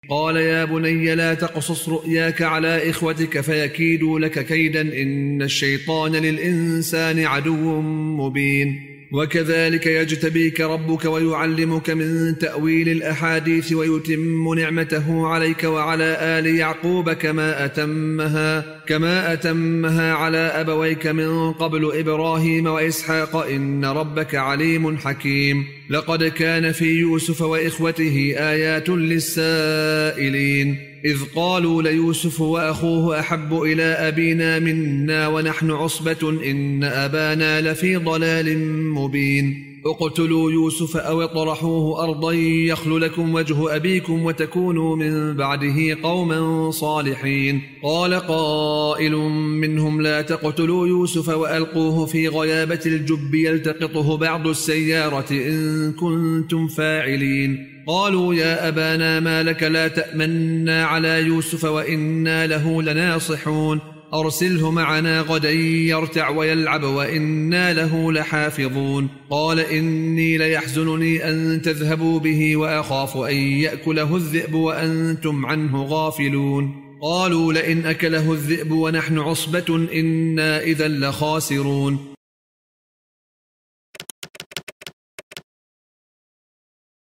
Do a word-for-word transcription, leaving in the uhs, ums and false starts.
قال يا بني لا تقصص رؤياك على إخوتك فيكيدوا لك كيدا إن الشيطان للإنسان عدو مبين وكذلك يجتبيك ربك ويعلمك من تأويل الأحاديث ويتم نعمته عليك وعلى آل يعقوب كما أتمها, كما أتمها على أبويك من قبل إبراهيم وإسحاق إن ربك عليم حكيم لقد كان في يوسف وإخوته آيات للسائلين إذ قالوا ليوسف وأخوه أحب إلى أبينا منا ونحن عصبة إن أبانا لفي ضلال مبين اقتلوا يوسف أو اطرحوه أرضا يخل لكم وجه أبيكم وتكونوا من بعده قوما صالحين قال قائل منهم لا تقتلوا يوسف وألقوه في غيابة الجب يلتقطه بعض السيارة إن كنتم فاعلين قالوا يا أبانا ما لك لا تأمنا على يوسف وإنا له لناصحون أرسله معنا غدا يرتع ويلعب وإنا له لحافظون قال إني ليحزنني أن تذهبوا به وأخاف أن يأكله الذئب وأنتم عنه غافلون قالوا لئن أكله الذئب ونحن عصبة إنا إذا لخاسرون